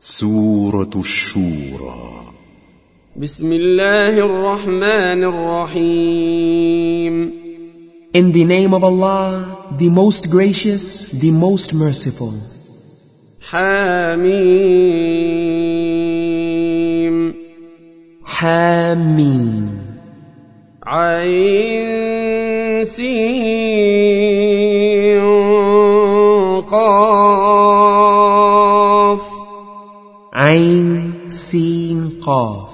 سورة الشورى. بسم الله الرحمن الرحيم. In the name of Allah, the most gracious, the most merciful. حميم. حميم. عين سين قاف. عين سين قاف.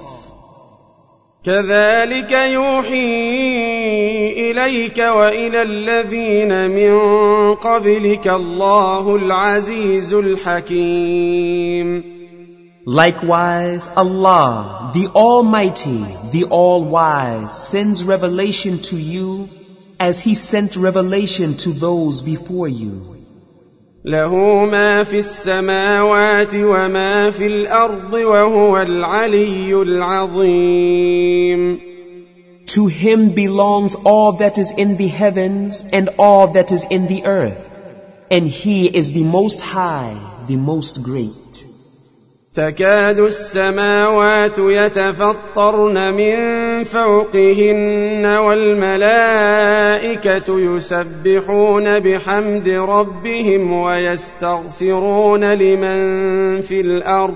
كذلك يوحي إليك وإلى الذين من قبلك الله العزيز الحكيم. Likewise, Allah, the Almighty, the All-Wise, sends revelation to you as He sent revelation to those before you. له ما في السماوات وما في الأرض وهو العلي العظيم. To Him belongs all that is in the heavens and all that is in the earth, and He is the Most High, the Most Great. تكاد السماوات يتفطرن من فوقهن والملائكة يسبحون بحمد ربهم ويستغفرون لمن في الأرض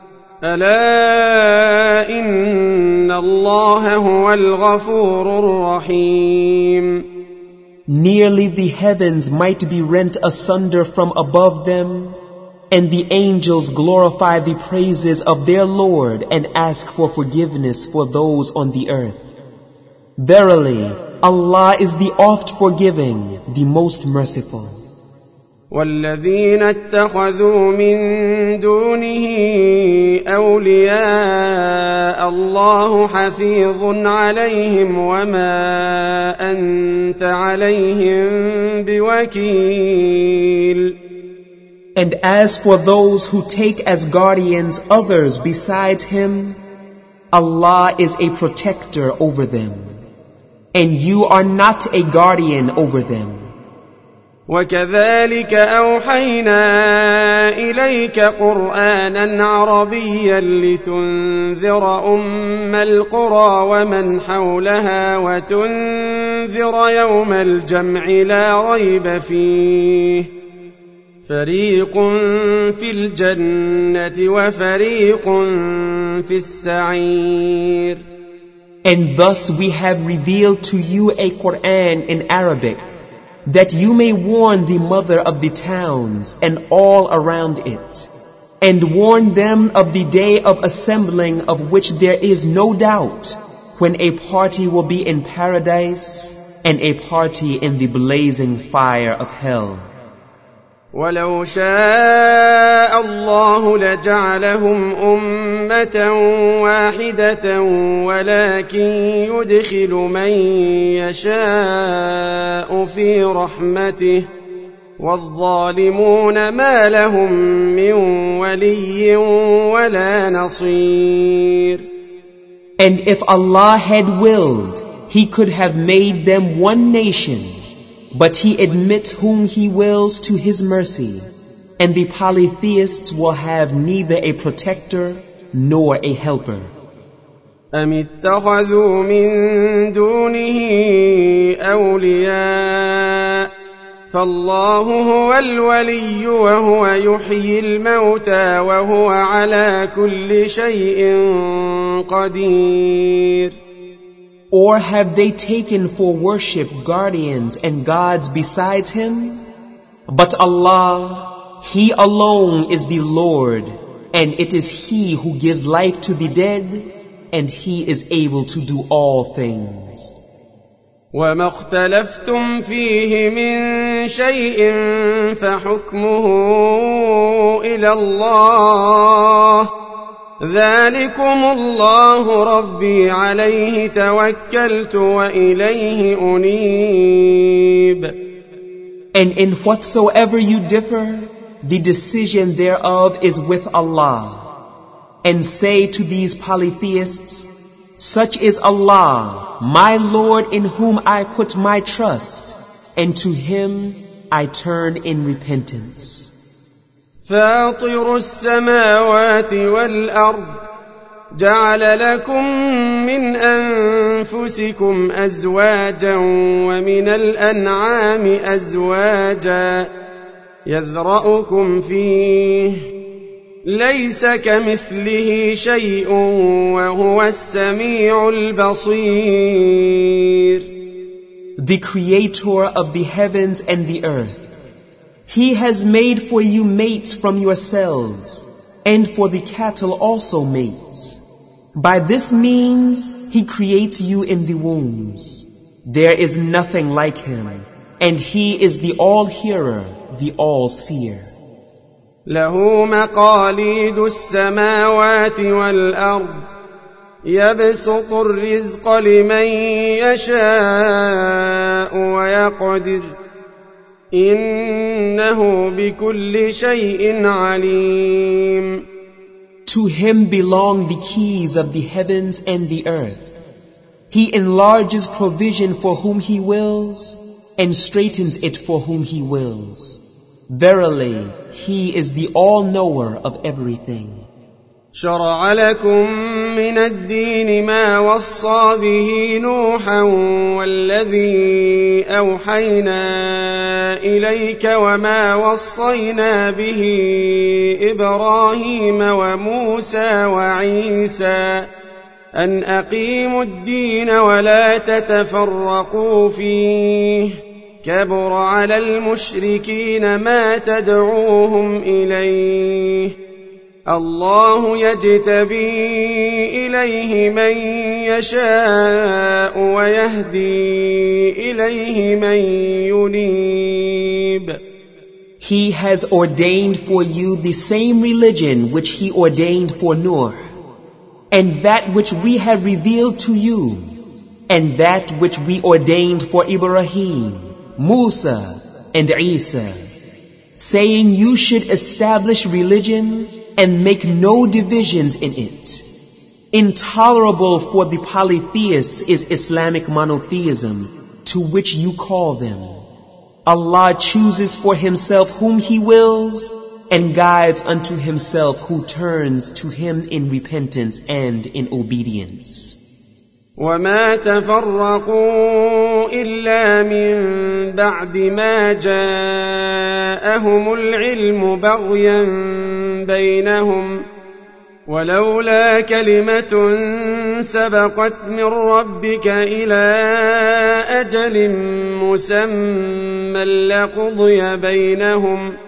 ألا إن الله هو الغفور الرحيم. Nearly the heavens might be rent asunder from above them, and the angels glorify the praises of their Lord and ask for forgiveness for those on the earth. Verily, Allah is the oft forgiving, the most merciful. والذين اتخذوا من دونه أولياء الله حفيظ عليهم وما أنت عليهم بوكيل. And as for those who take as guardians others besides Him, Allah is a protector over them, and you are not a guardian over them. وكذلك أوحينا إليك قرآنا عربيا لتنذر أم القرى ومن حولها وتنذر يوم الجمع لا ريب فيه فريق في الجنة وفريق في السعير. And thus we have revealed to you a Quran in Arabic, that you may warn the mother of the towns and all around it, and warn them of the day of assembling of which there is no doubt, when a party will be in paradise and a party in the blazing fire of hell. ولو شاء الله لجعلهم أمة واحدة ولكن يدخل من يشاء في رحمته والظالمون ما لهم من ولي ولا نصير. And if Allah had willed, He could have made them one nation, but He admits whom He wills to His mercy, and the polytheists will have neither a protector nor a helper. أم اتخذوا من دونه أولياء فالله هو الولي وهو يحيي الموتى وهو على كل شيء قدير. Or have they taken for worship guardians and gods besides Him? But Allah, He alone is the Lord, and it is He who gives life to the dead, and He is able to do all things. وما اختلفتم فيه من شيء فحكمه إلى الله ذلكم الله ربي عليه توكلت وإليه أنيب. And in whatsoever you differ, the decision thereof is with Allah. And say to these polytheists, such is Allah, my Lord, in whom I put my trust, and to Him I turn in repentance. فاطر السماوات والأرض جعل لكم من أنفسكم أزواجا ومن الأنعام أزواجا يذرأكم فيه ليس كمثله شيء وهو السميع البصير. The Creator of the heavens and the earth. He has made for you mates from yourselves, and for the cattle also mates. By this means He creates you in the wombs. There is nothing like Him, and He is the all-hearer, the all-seer. له مقاليد السماوات والأرض يبسط الرزق لمن يشاء ويقدر إنه بكل شيء عليم. To Him belong the keys of the heavens and the earth. He enlarges provision for whom He wills and straightens it for whom He wills. Verily, He is the all-knower of everything. شرع لكم من الدين ما وصى به نوحا والذي أوحينا إليك وما وصينا به إبراهيم وموسى وعيسى أن أقيموا الدين ولا تتفرقوا فيه كبر على المشركين ما تدعوهم إليه الله يجتبي إليه من يشاء ويهدي إليه من ينيب. He has ordained for you the same religion which He ordained for Noah, and that which we have revealed to you, and that which we ordained for Ibrahim, Musa, and Isa, saying you should establish religion and make no divisions in it. Intolerable for the polytheists is Islamic monotheism, to which you call them. Allah chooses for Himself whom He wills, and guides unto Himself who turns to Him in repentance and in obedience. وما تفرقوا إلا من بعد ما جاءهم العلم بغيا بينهم ولولا كلمة سبقت من ربك إلى أجل مسمى لقضي بينهم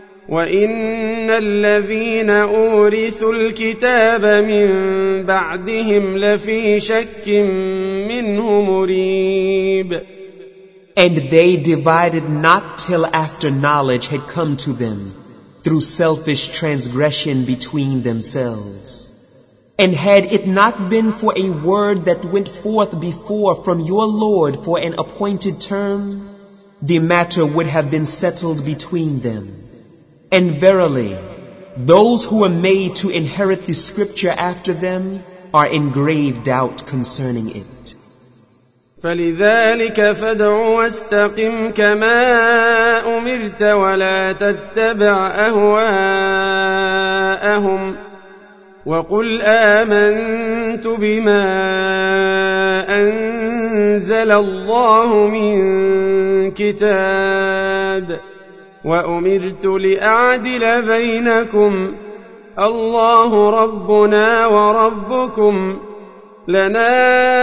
وإن الذين أورثوا الكتاب من بعدهم لفي شك منه مريب. And they divided not till after knowledge had come to them through selfish transgression between themselves. And had it not been for a word that went forth before from your Lord for an appointed term, the matter would have been settled between them. And verily, those who are made to inherit the scripture after them are in grave doubt concerning it. فلذلك فادع واستقم كما أمرت ولا تتبع أهواءهم وقل آمنت بما أنزل الله من كتاب وأمرت لأعدل بينكم الله ربنا وربكم لنا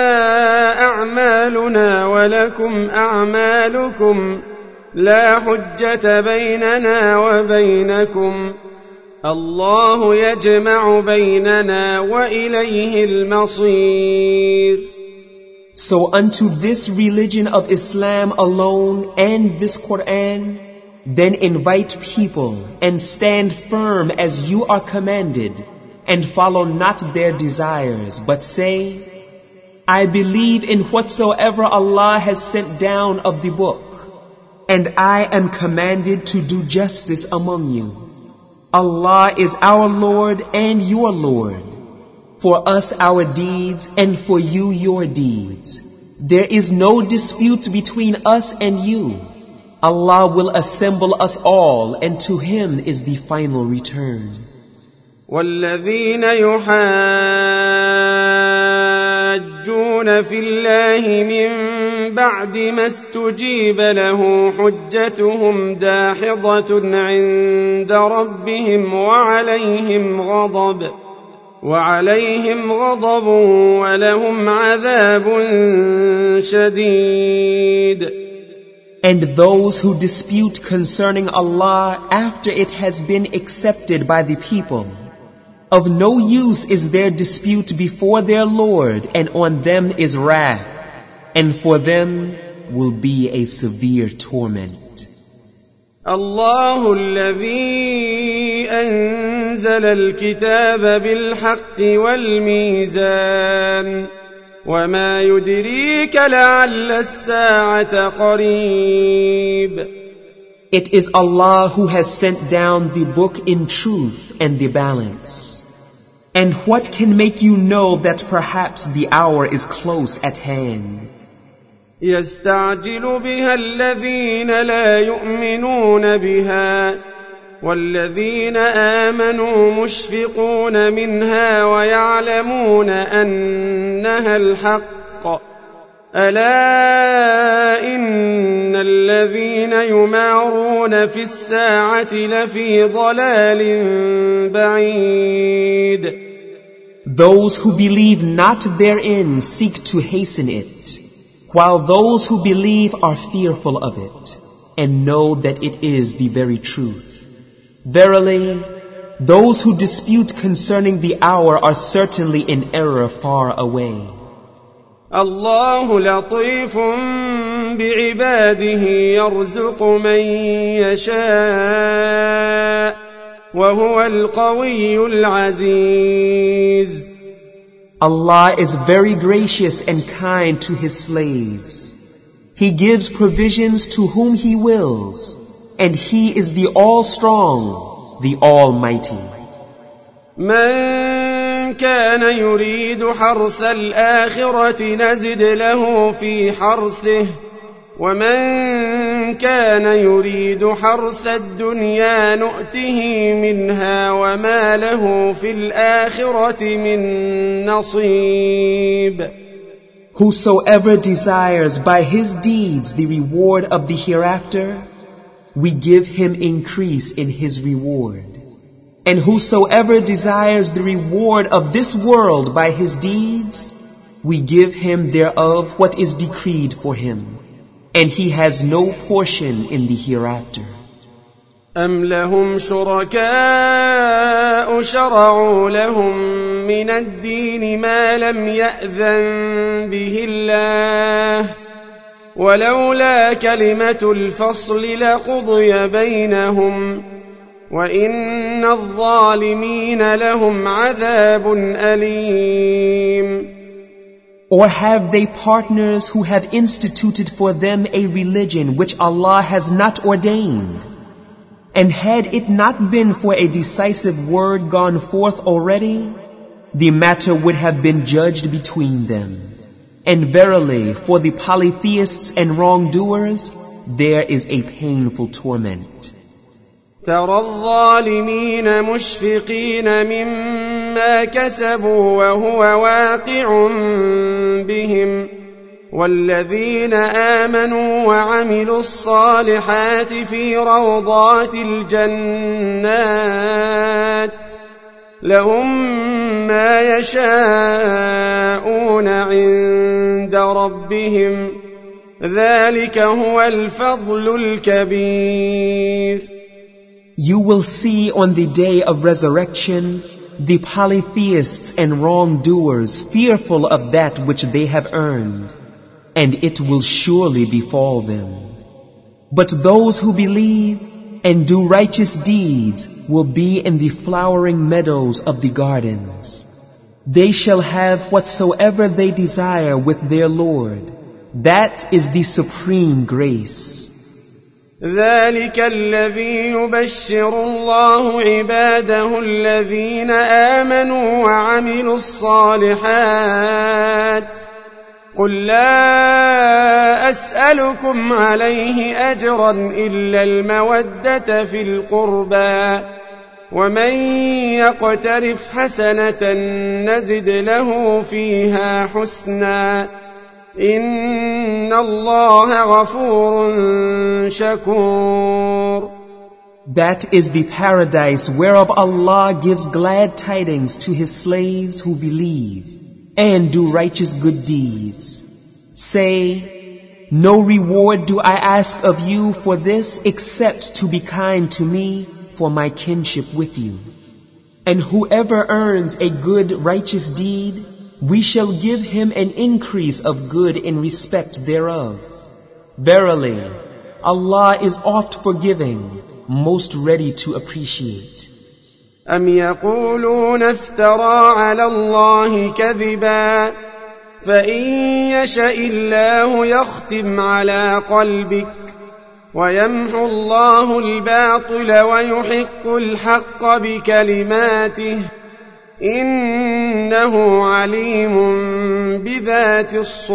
أعمالنا ولكم أعمالكم لا حجة بيننا وبينكم الله يجمع بيننا وإليه المصير. So unto this religion of Islam alone and this Quran, then invite people and stand firm as you are commanded, and follow not their desires, but say, I believe in whatsoever Allah has sent down of the book, and I am commanded to do justice among you. Allah is our Lord and your Lord. For us our deeds, and for you your deeds. There is no dispute between us and you. Allah will assemble us all, and to Him is the final return. والذين يحاجون في الله من بعد ما استجيب له حجتهم داحضة عند ربهم وعليهم غضب ولهم عذاب شديد. And those who dispute concerning Allah after it has been accepted by the people, of no use is their dispute before their Lord, and on them is wrath, and for them will be a severe torment. الله الذي أنزل الكتاب بالحق والميزان وما يدريك لعل الساعة قريب. It is Allah who has sent down the book in truth and the balance. And what can make you know that perhaps the hour is close at hand? يستعجل بها الذين لا يؤمنون بها والذين آمنوا مشفقون منها ويعلمون أنها الحق ألا إن الذين يمارون في الساعة لفي ضلال بعيد. Those who believe not therein seek to hasten it, while those who believe are fearful of it, and know that it is the very truth. Verily, those who dispute concerning the hour are certainly in error far away. الله لطيف بعباده يرزق من يشاء وهو القوي العزيز. Allah is very gracious and kind to His slaves. He gives provisions to whom He wills, and He is the All-Strong, the Almighty. من كان يريد حرث الآخرة نزد له في حرثه ومن كان يريد حرث الدنيا نؤته منها وما له في الآخرة من نصيب. Whosoever desires by his deeds the reward of the hereafter, we give him increase in his reward. And whosoever desires the reward of this world by his deeds, we give him thereof what is decreed for him, and he has no portion in the hereafter. أم لهم شركاء شرعوا لهم من الدين ما لم يأذن به الله ولولا كلمة الفصل لقضي بينهم وإن الظالمين لهم عذاب أليم. Or have they partners who have instituted for them a religion which Allah has not ordained? And had it not been for a decisive word gone forth already, the matter would have been judged between them. And verily, for the polytheists and wrongdoers, there is a painful torment. ترى الظالمين مشفقين مما كسبوا وهو واقع بهم والذين آمنوا وعملوا الصالحات في روضات الجنات لهم ما يشاءون عند ربهم ذلك هو الفضل الكبير. You will see on the day of resurrection the polytheists and wrongdoers fearful of that which they have earned, and it will surely befall them. But those who believe and do righteous deeds will be in the flowering meadows of the gardens. They shall have whatsoever they desire with their Lord. That is the supreme grace. ذلك الذي يبشر الله عباده الذين آمنوا وعملوا الصالحات قل لا أسألكم عليه أجرا إلا المودة في القربى ومن يقترف حسنة نزد له فيها حسنا إن الله غفور شكور. That is the paradise whereof Allah gives glad tidings to His slaves who believe and do righteous good deeds. Say, no reward do I ask of you for this except to be kind to me for my kinship with you. And whoever earns a good righteous deed, we shall give him an increase of good in respect thereof. Verily, Allah is oft forgiving, most ready to appreciate. أم يقولون افترى على الله كذبا فإن يشأ الله يختم على قلبك ويمحو الله الباطل ويحق الحق بكلماته إنه عليم بذات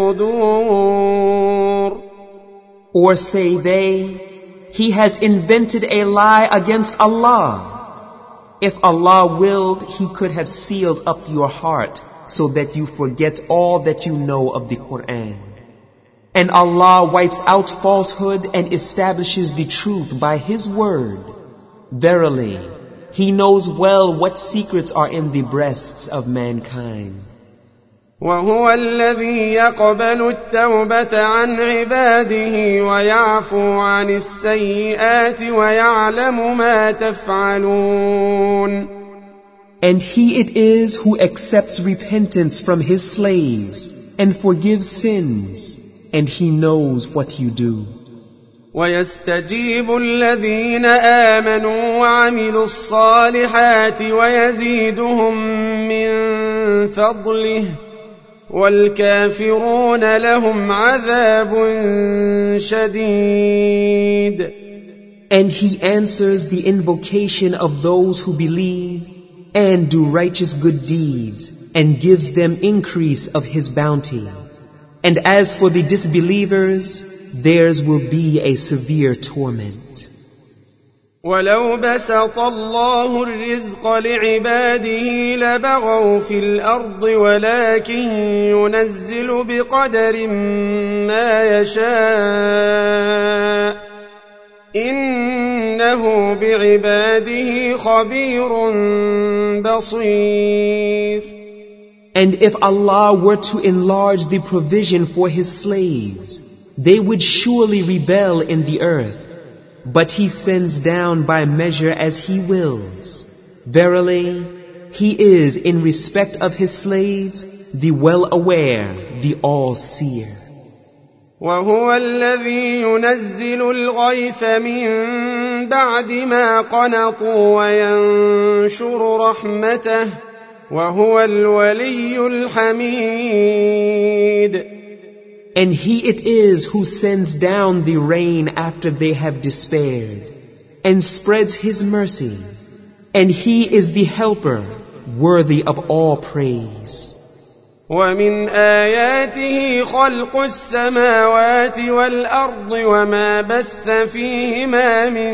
الصدور. Or say they, he has invented a lie against Allah. If Allah willed, He could have sealed up your heart so that you forget all that you know of the Quran. And Allah wipes out falsehood and establishes the truth by His word. Verily, He knows well what secrets are in the breasts of mankind. وهو الذي يقبل التوبة عن عباده ويعفو عن السيئات ويعلم ما تفعلون. And He it is who accepts repentance from His slaves and forgives sins, and He knows what you do. ويستجيب الذين آمنوا وعملوا الصالحات ويزيدهم من فضله والكافرون لهم عذاب شديد. And He answers the invocation of those who believe and do righteous good deeds and gives them increase of His bounty. And as for the disbelievers, theirs will be a severe torment. ولو بسط الله الرزق لعباده لبغوا في الأرض ولكن ينزل بقدر ما يشاء إنه بعباده خبير بصير. And if Allah were to enlarge the provision for His slaves, they would surely rebel in the earth. But He sends down by measure as He wills. Verily, He is in respect of His slaves, the well-aware, the all-seer. وهو الذي ينزل الغيث من بعد ما قنطوا وينشر رحمته وهو الولي الحميد. And He it is who sends down the rain after they have despaired, and spreads His mercy, and He is the helper, worthy of all praise. ومن آياته خلق السماوات والأرض وما بث فيهما من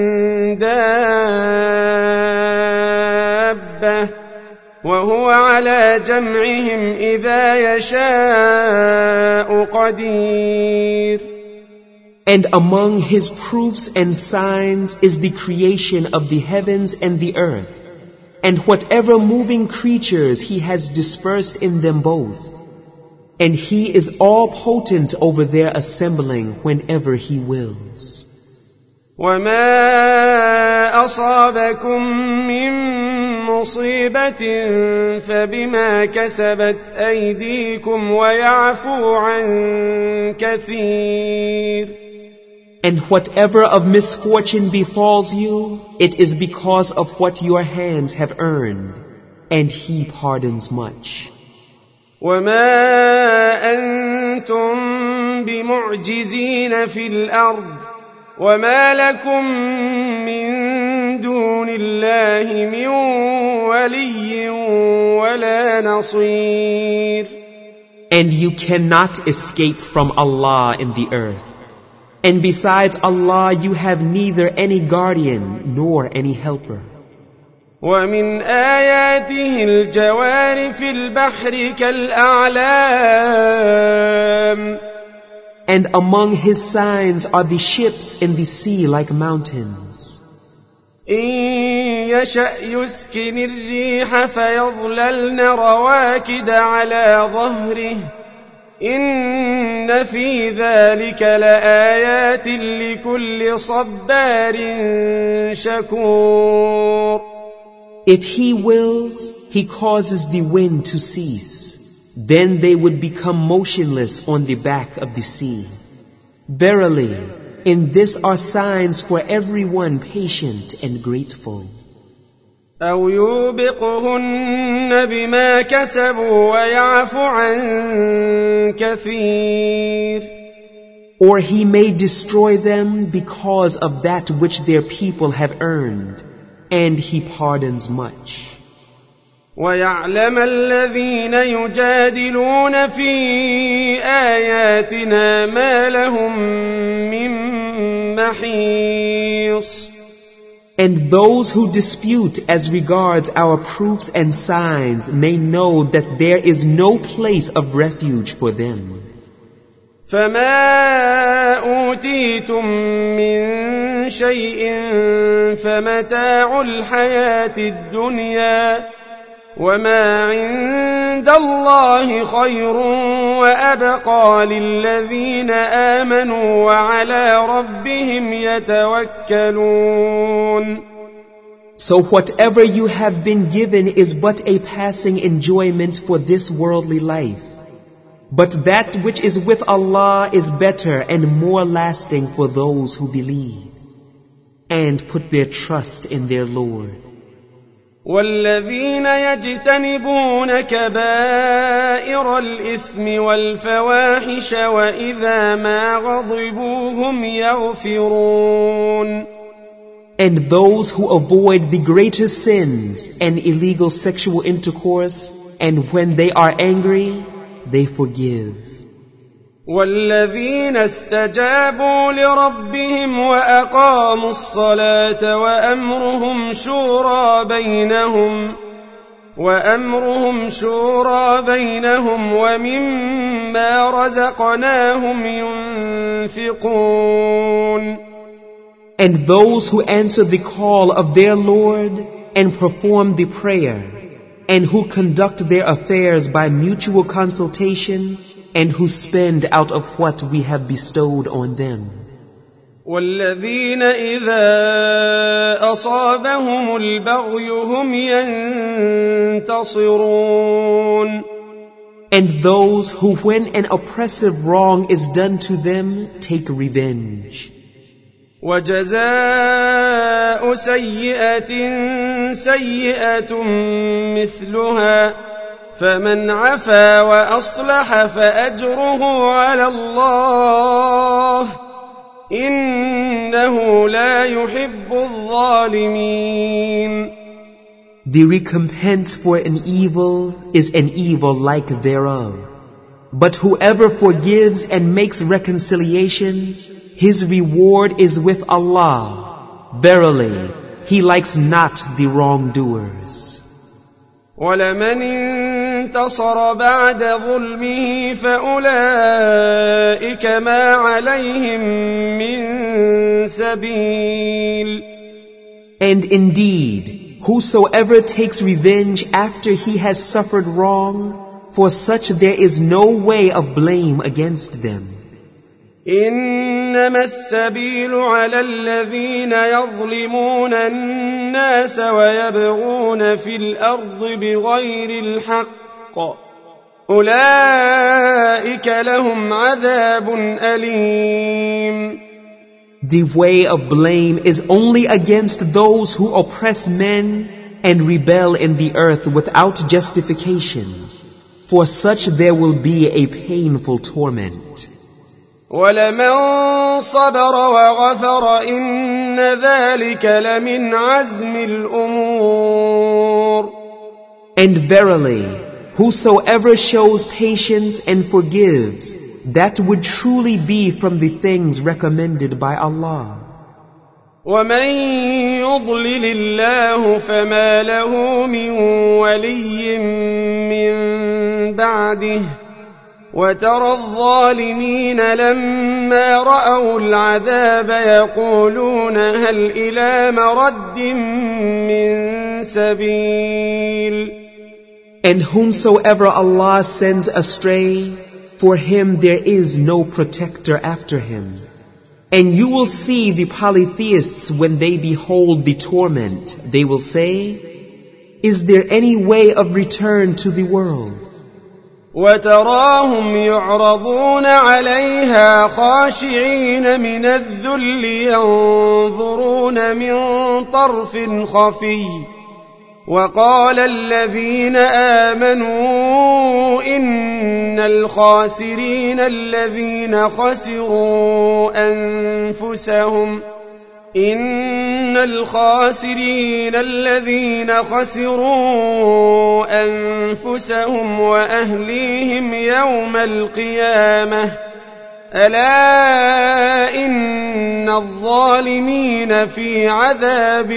دابة وهو على جمعهم إذا يشاء قدير. And among His proofs and signs is the creation of the heavens and the earth, and whatever moving creatures He has dispersed in them both. And He is all potent over their assembling whenever He wills. وما أصابكم من مصيبة فبما كسبت أيديكم ويعفو عن كثير. And whatever of misfortune befalls you, it is because of what your hands have earned, and He pardons much. وما أنتم بمعجزين في الأرض وما لكم من دون الله من ولي ولا نصير. And you cannot escape from Allah in the earth. And besides Allah, you have neither any guardian nor any helper. ومن آياته الجوار في البحر كالأعلام. And among His signs are the ships in the sea like mountains. إن يشأ يسكن الريح فيظللن رواكد على ظهره إن في ذلك لآيات لكل صبار شكور. If He wills, He causes the wind to cease. Then they would become motionless on the back of the sea. Verily, in this are signs for everyone patient and grateful. أو يوبقهن بما كسبوا ويعفو عن كثير. Or He may destroy them because of that which their people have earned, and He pardons much. ويعلم الذين يجادلون في آياتنا ما لهم من محيص. And those who dispute as regards our proofs and signs may know that there is no place of refuge for them. فما أوتيتم من شيء فمتاع الحياة الدنيا وما عند الله خير وأبقى للذين آمنوا وعلى ربهم يتوكلون. So whatever you have been given is but a passing enjoyment for this worldly life. But that which is with Allah is better and more lasting for those who believe and put their trust in their Lord. والذين يجتنبون كبائر الإثم والفواحش وإذا ما غضبوا هم يغفرون. And those who avoid the greater sins and illegal sexual intercourse, and when they are angry, they forgive. والذين استجابوا لربهم وأقاموا الصلاة وأمرهم شورى بينهم ومما رزقناهم ينفقون. And those who answer the call of their Lord and perform the prayer, and who conduct their affairs by mutual consultation, and who spend out of what we have bestowed on them. والذين إذا أصابهم البغي هم ينتصرون. And those who, when an oppressive wrong is done to them, take revenge. وجزاء سيئة سيئة مثلها فمن عفا وأصلح فأجره على الله إنه لا يحب الظالمين. The recompense for an evil is an evil like thereof. But whoever forgives and makes reconciliation, his reward is with Allah. Verily, He likes not the wrongdoers. وَلَمَنِ انتصر بعد ظلمه فأولئك ما عليهم من سبيل. And indeed, whosoever takes revenge after he has suffered wrong, for such there is no way of blame against them. إنما السبيل على الذين يظلمون الناس ويبغون في الأرض بغير الحق أولئك لهم عذاب أليم. The way of blame is only against those who oppress men and rebel in the earth without justification. For such there will be a painful torment. وَلَمَنْ صَبَرَ وَغَفَرَ إِنَّ ذَلِكَ لَمِنْ عَزْمِ الْأُمُورِ. And verily, Whosoever shows patience and forgives, that would truly be from the things recommended by Allah. ومن يضلل الله فما له من ولي من بعده وترى الظالمين لما رأوا العذاب يقولون هل إلى مرد من سبيل. And whomsoever Allah sends astray, for him there is no protector after him. And you will see the polytheists when they behold the torment, they will say, is there any way of return to the world? وتراهم يعرضون عليها خاشعين من الذل ينظرون من طرف خفي وقال الذين آمنوا إن الخاسرين الذين خسروا أنفسهم وأهليهم يوم القيامة ألا إن الظالمين في عذاب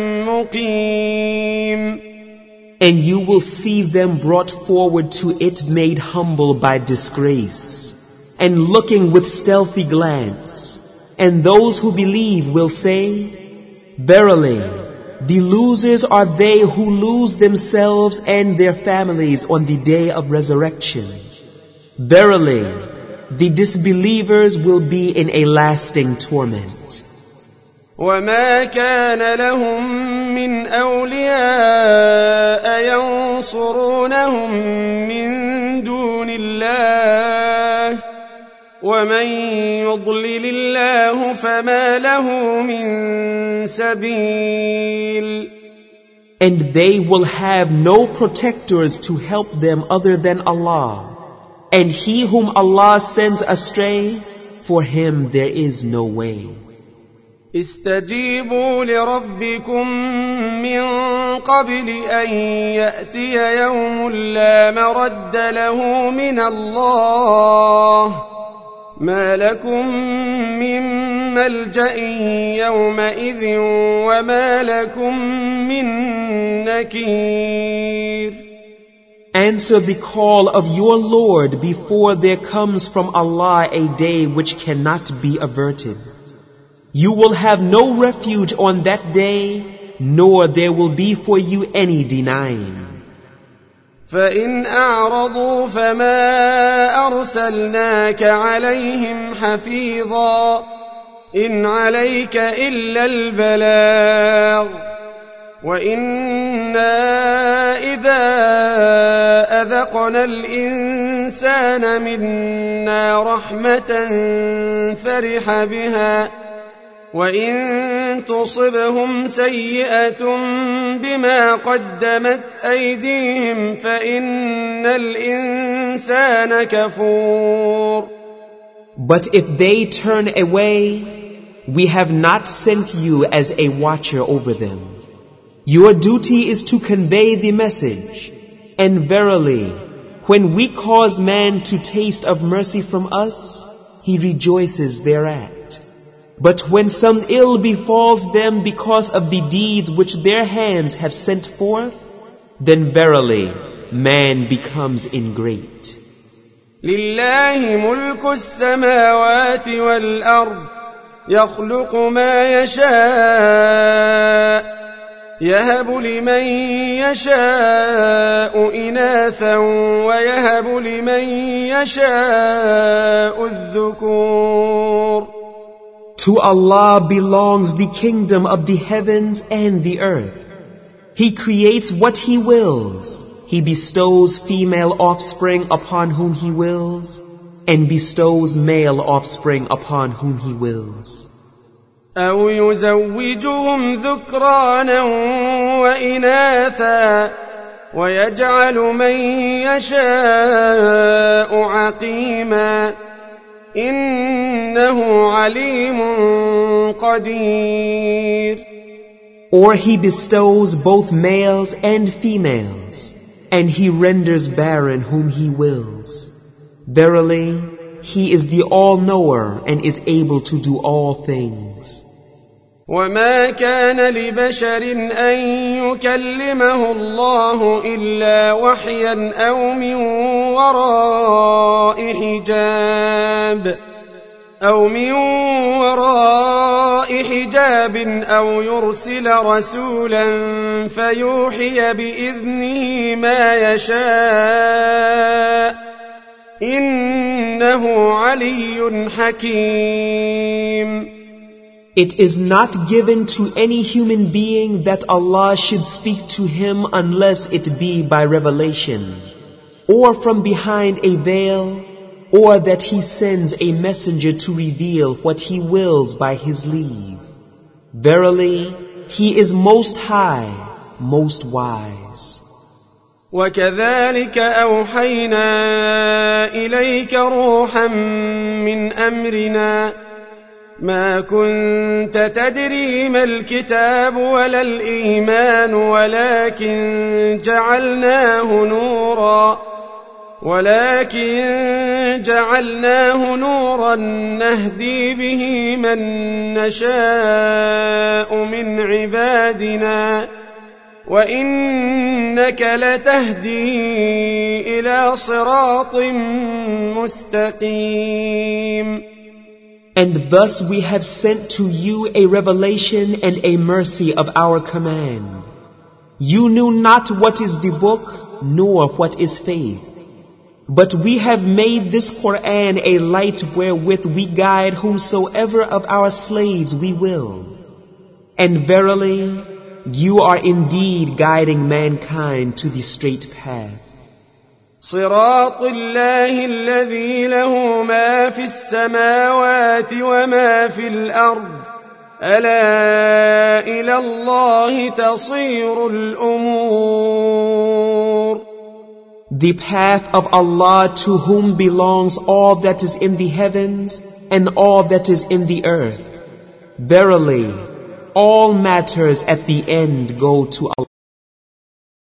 مقيم. And you will see them brought forward to it made humble by disgrace, and looking with stealthy glance. And those who believe will say, verily, the losers are they who lose themselves and their families on the day of resurrection. Verily, the disbelievers will be in a lasting torment. وما كان لهم من أولياء ينصرونهم من دون الله ومن يضلل الله فما له من سبيل. And they will have no protectors to help them other than Allah. And he whom Allah sends astray, for him there is no way. استجيبوا لربكم من قبل أن يأتي يوم لا مرد له من الله ما لكم من ملجأ يومئذ وما لكم من نكير. Answer the call of your Lord before there comes from Allah a day which cannot be averted. You will have no refuge on that day, nor there will be for you any denying. فإن أعرضوا فما أرسلناك عليهم حفيظا إن عليك إلا البلاغ وإنا إذا أذقنا الإنسان منا رحمة فرح بها وإن تصبهم سيئة بما قدمت أيديهم فإن الإنسان كفور. But if they turn away, we have not sent you as a watcher over them. Your duty is to convey the message. And verily, when we cause man to taste of mercy from us, he rejoices thereat. But when some ill befalls them because of the deeds which their hands have sent forth, then verily man becomes ingrate. لله ملك السماوات والأرض يخلق ما يشاء يهب لمن يشاء إناثا ويهب لمن يشاء الذكور. To Allah belongs the kingdom of the heavens and the earth. He creates what He wills. He bestows female offspring upon whom He wills, and bestows male offspring upon whom He wills. أو يزوجهم ذكرانا وإناثا ويجعل من يشاء عقيما إنه عليم قدير. Or He bestows both males and females, and He renders barren whom He wills. Verily, He is the all-knower and is able to do all things. وما كان لبشر أن يكلمه الله إلا وحيا أو من وراء حجاب أو يرسل رسولا فيوحي بإذنه ما يشاء إنه علي حكيم. It is not given to any human being that Allah should speak to him unless it be by revelation, or from behind a veil, or that He sends a messenger to reveal what He wills by His leave. Verily, He is most high, most wise. وكذلك أوحينا إليك روحا من أمرنا ما كنت تدري ما الكتاب ولا الإيمان ولكن جعلناه نورا نهدي به من نشاء من عبادنا وإنك لتهدي إلى صراط مستقيم. And thus we have sent to you a revelation and a mercy of our command. You knew not what is the book, nor what is faith. But we have made this Qur'an a light wherewith we guide whomsoever of our slaves we will. And verily, you are indeed guiding mankind to the straight path. صراط الله الذي له ما في السماوات وما في الأرض ألا إلى الله تصير الأمور. The path of Allah to whom belongs all that is in the heavens and all that is in the earth. Verily, all matters at the end go to Allah.